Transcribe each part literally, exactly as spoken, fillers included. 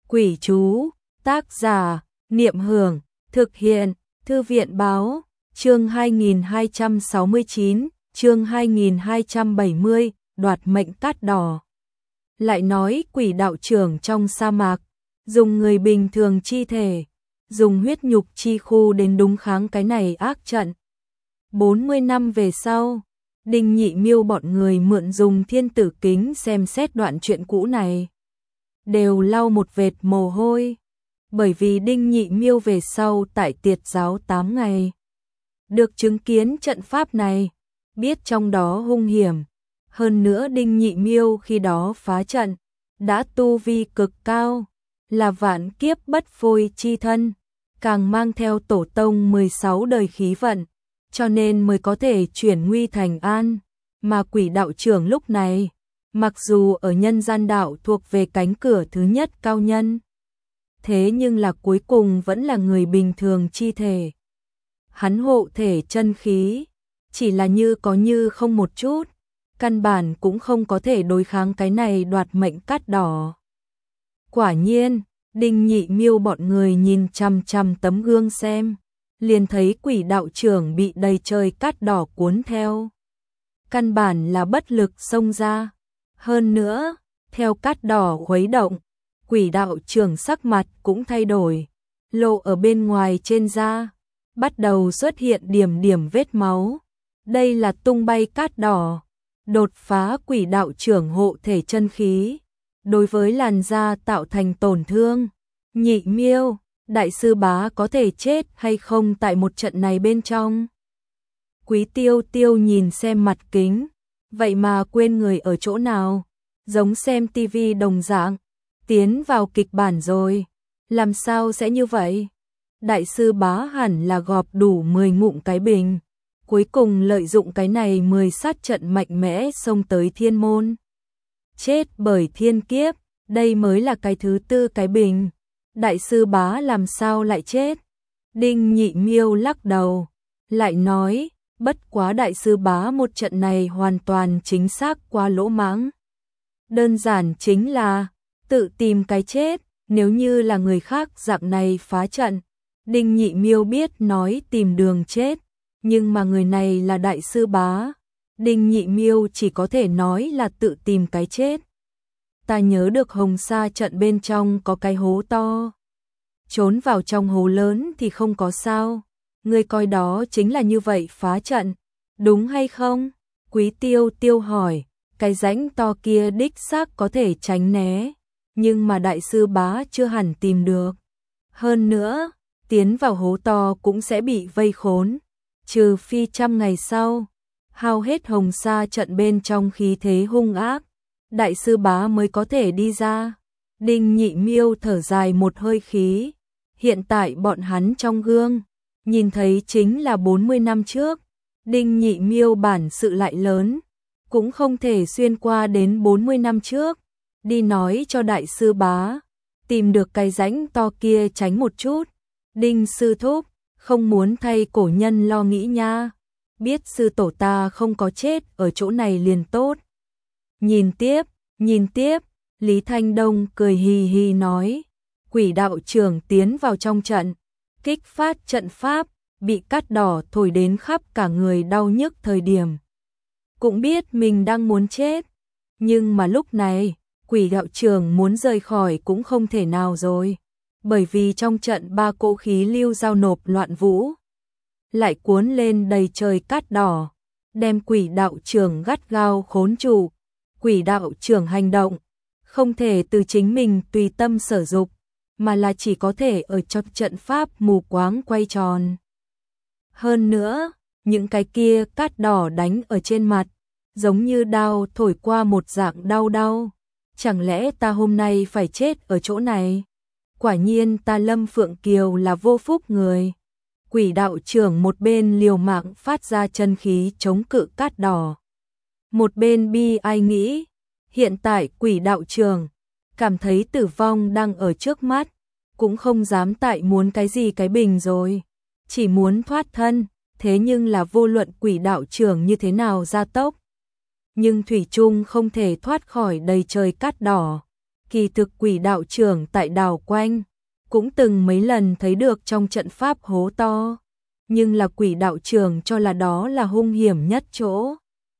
Quỷ chú, tác giả, Niệm Hưởng, thực hiện, Thư viện báo, chương hai nghìn hai trăm sáu mươi chín, chương hai nghìn hai trăm bảy mươi, đoạt mệnh cát đỏ. Lại nói quỷ đạo trưởng trong sa mạc, dùng người bình thường chi thể, dùng huyết nhục chi khu đến đúng kháng cái này ác trận. bốn mươi năm về sau, Đinh Nhị Miêu bọn người mượn dùng thiên tử kính xem xét đoạn chuyện cũ này. Đều lau một vệt mồ hôi, bởi vì Đinh Nhị Miêu về sau tại tiệt giáo tám ngày. Được chứng kiến trận pháp này, biết trong đó hung hiểm. Hơn nữa Đinh Nhị Miêu khi đó phá trận, đã tu vi cực cao, là vạn kiếp bất phôi chi thân, càng mang theo tổ tông mười sáu đời khí vận, cho nên mới có thể chuyển nguy thành an. Mà quỷ đạo trưởng lúc này, mặc dù ở nhân gian đạo thuộc về cánh cửa thứ nhất cao nhân, thế nhưng là cuối cùng vẫn là người bình thường chi thể. Hắn hộ thể chân khí, chỉ là như có như không một chút, căn bản cũng không có thể đối kháng cái này đoạt mệnh cát đỏ. Quả nhiên, Đinh Nhị Miêu bọn người nhìn chằm chằm tấm gương xem, liền thấy quỷ đạo trưởng bị đầy trời cát đỏ cuốn theo. Căn bản là bất lực xông ra. Hơn nữa, theo cát đỏ khuấy động, quỷ đạo trưởng sắc mặt cũng thay đổi, lộ ở bên ngoài trên da, bắt đầu xuất hiện điểm điểm vết máu. Đây là tung bay cát đỏ, đột phá quỷ đạo trưởng hộ thể chân khí, đối với làn da tạo thành tổn thương. Nhị Miêu, đại sư bá có thể chết hay không tại một trận này bên trong? Quý Tiêu Tiêu nhìn xem mặt kính, vậy mà quên người ở chỗ nào, giống xem tivi đồng dạng, tiến vào kịch bản rồi, làm sao sẽ như vậy? Đại sư bá hẳn là gọp đủ mười ngụm cái bình, cuối cùng lợi dụng cái này mười sát trận mạnh mẽ xông tới thiên môn. Chết bởi thiên kiếp, đây mới là cái thứ tư cái bình. Đại sư bá làm sao lại chết? Đinh Nhị Miêu lắc đầu, lại nói, bất quá đại sư bá một trận này hoàn toàn chính xác quá lỗ mãng. Đơn giản chính là tự tìm cái chết, nếu như là người khác dạng này phá trận, Đinh Nhị Miêu biết nói tìm đường chết, nhưng mà người này là đại sư bá, Đinh Nhị Miêu chỉ có thể nói là tự tìm cái chết. Ta nhớ được Hồng Sa trận bên trong có cái hố to, trốn vào trong hố lớn thì không có sao, ngươi coi đó chính là như vậy phá trận, đúng hay không? Quý Tiêu Tiêu hỏi, cái rãnh to kia đích xác có thể tránh né, nhưng mà đại sư bá chưa hẳn tìm được. Hơn nữa, tiến vào hố to cũng sẽ bị vây khốn, trừ phi trăm ngày sau, hao hết Hồng Sa trận bên trong khí thế hung ác, đại sư bá mới có thể đi ra. Đinh Nhị Miêu thở dài một hơi khí, hiện tại bọn hắn trong gương, nhìn thấy chính là bốn mươi năm trước, Đinh Nhị Miêu bản sự lại lớn, cũng không thể xuyên qua đến bốn mươi năm trước, đi nói cho đại sư bá, tìm được cái rãnh to kia tránh một chút. Đinh sư thúc, không muốn thay cổ nhân lo nghĩ nha, biết sư tổ ta không có chết ở chỗ này liền tốt. Nhìn tiếp, nhìn tiếp, Lý Thanh Đông cười hì hì nói, quỷ đạo trưởng tiến vào trong trận, kích phát trận pháp, bị cát đỏ thổi đến khắp cả người đau nhức thời điểm. Cũng biết mình đang muốn chết, nhưng mà lúc này, quỷ đạo trưởng muốn rời khỏi cũng không thể nào rồi, bởi vì trong trận ba cỗ khí lưu giao nộp loạn vũ, lại cuốn lên đầy trời cát đỏ, đem quỷ đạo trưởng gắt gao khốn trụ. Quỷ đạo trưởng hành động, không thể từ chính mình tùy tâm sở dục, mà là chỉ có thể ở trong trận pháp mù quáng quay tròn. Hơn nữa, những cái kia cát đỏ đánh ở trên mặt, giống như đao thổi qua một dạng đau đau. Chẳng lẽ ta hôm nay phải chết ở chỗ này? Quả nhiên ta Lâm Phượng Kiều là vô phúc người. Quỷ đạo trưởng một bên liều mạng phát ra chân khí chống cự cát đỏ, một bên bi ai nghĩ, hiện tại quỷ đạo trưởng cảm thấy tử vong đang ở trước mắt, cũng không dám tại muốn cái gì cái bình rồi, chỉ muốn thoát thân, thế nhưng là vô luận quỷ đạo trưởng như thế nào ra tốc, nhưng thủy chung không thể thoát khỏi đầy trời cát đỏ. Kỳ thực quỷ đạo trưởng tại đảo quanh, cũng từng mấy lần thấy được trong trận pháp hố to, nhưng là quỷ đạo trưởng cho là đó là hung hiểm nhất chỗ.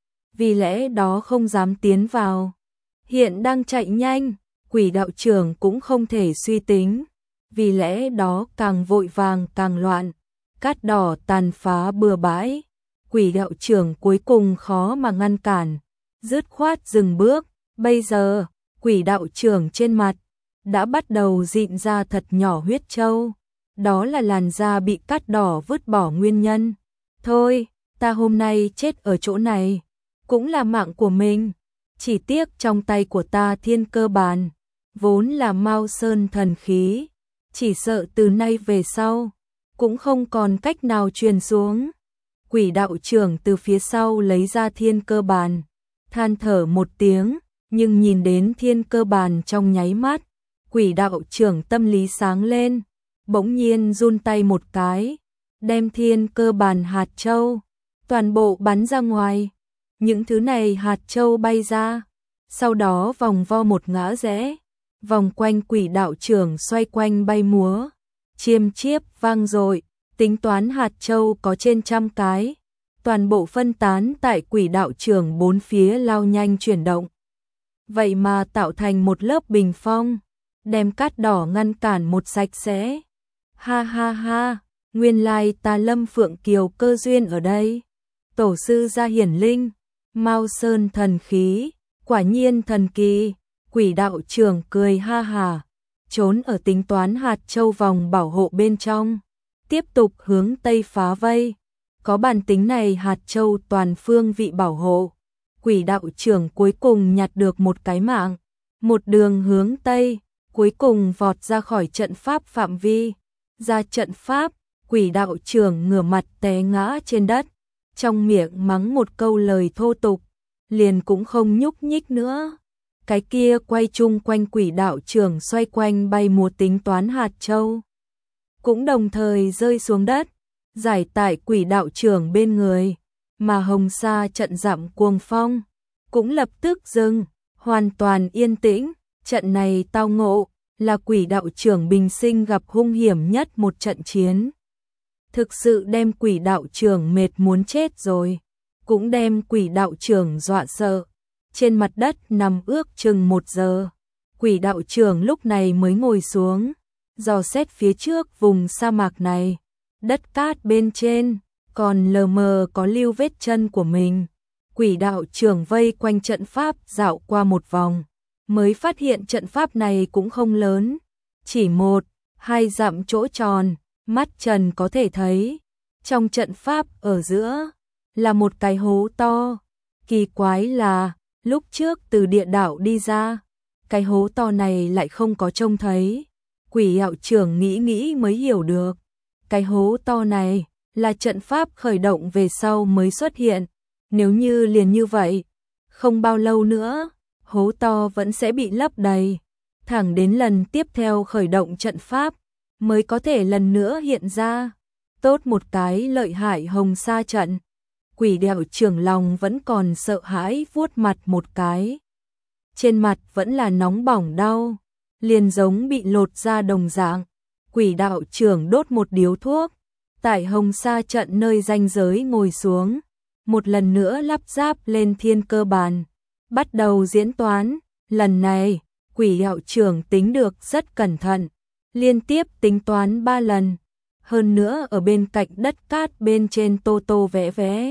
Vì lẽ đó không dám tiến vào. Hiện đang chạy nhanh, quỷ đạo trưởng cũng không thể suy tính. Vì lẽ đó càng vội vàng càng loạn, cát đỏ tàn phá bừa bãi. Quỷ đạo trưởng cuối cùng khó mà ngăn cản, dứt khoát dừng bước. Bây giờ, quỷ đạo trưởng trên mặt đã bắt đầu rịn ra thật nhỏ huyết châu. Đó là làn da bị cát đỏ vứt bỏ nguyên nhân. Thôi, ta hôm nay chết ở chỗ này, cũng là mạng của mình. Chỉ tiếc trong tay của ta thiên cơ bàn, vốn là Mao Sơn thần khí. Chỉ sợ từ nay về sau, cũng không còn cách nào truyền xuống. Quỷ đạo trưởng từ phía sau lấy ra thiên cơ bàn, than thở một tiếng, nhưng nhìn đến thiên cơ bàn trong nháy mắt, quỷ đạo trưởng tâm lý sáng lên, bỗng nhiên run tay một cái, đem thiên cơ bàn hạt châu, toàn bộ bắn ra ngoài. Những thứ này hạt châu bay ra, sau đó vòng vo một ngã rẽ, vòng quanh quỷ đạo trưởng xoay quanh bay múa, chiêm chiếp vang dội, tính toán hạt châu có trên trăm cái, toàn bộ phân tán tại quỷ đạo trưởng bốn phía lao nhanh chuyển động. Vậy mà tạo thành một lớp bình phong, đem cát đỏ ngăn cản một sạch sẽ. Ha ha ha, nguyên lai ta Lâm Phượng Kiều cơ duyên ở đây. Tổ sư gia hiển linh, Mao Sơn thần khí, quả nhiên thần kỳ. Quỷ đạo trưởng cười ha hà, trốn ở tính toán hạt châu vòng bảo hộ bên trong, tiếp tục hướng tây phá vây. Có bản tính này hạt châu toàn phương vị bảo hộ, quỷ đạo trưởng cuối cùng nhặt được một cái mạng, một đường hướng tây, cuối cùng vọt ra khỏi trận pháp phạm vi. Ra trận pháp, quỷ đạo trưởng ngửa mặt té ngã trên đất, trong miệng mắng một câu lời thô tục, liền cũng không nhúc nhích nữa. Cái kia quay chung quanh quỷ đạo trưởng xoay quanh bay múa tính toán hạt châu, cũng đồng thời rơi xuống đất, giải tại quỷ đạo trưởng bên người, mà hồng sa trận dặm cuồng phong, cũng lập tức dừng, hoàn toàn yên tĩnh. Trận này tao ngộ, là quỷ đạo trưởng bình sinh gặp hung hiểm nhất một trận chiến. Thực sự đem quỷ đạo trưởng mệt muốn chết rồi, cũng đem quỷ đạo trưởng dọa sợ. Trên mặt đất nằm ước chừng một giờ, quỷ đạo trưởng lúc này mới ngồi xuống, dò xét phía trước vùng sa mạc này, đất cát bên trên, còn lờ mờ có lưu vết chân của mình. Quỷ đạo trưởng vây quanh trận pháp dạo qua một vòng, mới phát hiện trận pháp này cũng không lớn, chỉ một, hai dặm chỗ tròn, mắt trần có thể thấy. Trong trận pháp ở giữa, là một cái hố to. Kỳ quái là, lúc trước từ địa đạo đi ra, cái hố to này lại không có trông thấy. Quỷ đạo trưởng nghĩ nghĩ mới hiểu được, cái hố to này là trận pháp khởi động về sau mới xuất hiện. Nếu như liền như vậy, không bao lâu nữa, hố to vẫn sẽ bị lấp đầy, thẳng đến lần tiếp theo khởi động trận pháp mới có thể lần nữa hiện ra. Tốt một cái lợi hại hồng sa trận. Quỷ đạo trưởng lòng vẫn còn sợ hãi vuốt mặt một cái. Trên mặt vẫn là nóng bỏng đau, liền giống bị lột da đồng dạng. Quỷ đạo trưởng đốt một điếu thuốc, tại hồng sa trận nơi ranh giới ngồi xuống, một lần nữa lắp ráp lên thiên cơ bàn, bắt đầu diễn toán. Lần này, quỷ đạo trưởng tính được rất cẩn thận, liên tiếp tính toán ba lần, hơn nữa ở bên cạnh đất cát bên trên tô tô vẽ vẽ,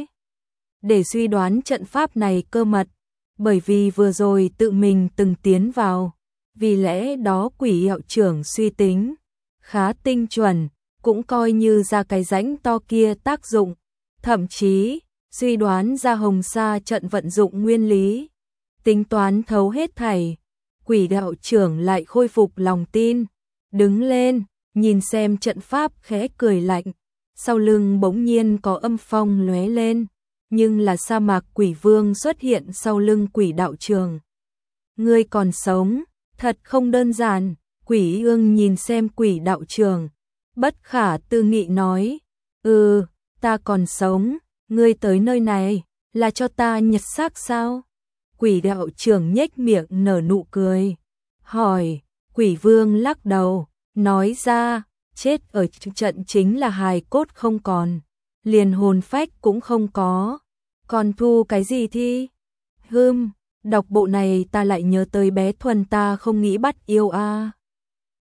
để suy đoán trận pháp này cơ mật, bởi vì vừa rồi tự mình từng tiến vào, vì lẽ đó quỷ đạo trưởng suy tính khá tinh chuẩn, cũng coi như ra cái rãnh to kia tác dụng, thậm chí suy đoán ra hồng sa trận vận dụng nguyên lý, tính toán thấu hết thảy. Quỷ đạo trưởng lại khôi phục lòng tin, đứng lên, nhìn xem trận pháp khẽ cười lạnh, sau lưng bỗng nhiên có âm phong lóe lên, nhưng là sa mạc quỷ vương xuất hiện sau lưng quỷ đạo trưởng. Ngươi còn sống, thật không đơn giản. Quỷ ương nhìn xem quỷ đạo trưởng, bất khả tư nghị nói, ừ, ta còn sống, ngươi tới nơi này, là cho ta nhặt xác sao? Quỷ đạo trưởng nhếch miệng nở nụ cười, hỏi, quỷ vương lắc đầu, nói ra, chết ở trận chính là hài cốt không còn, liền hồn phách cũng không có, còn thu cái gì thi? Hưm, đọc bộ này ta lại nhớ tới bé Thuần ta không nghĩ bắt yêu a.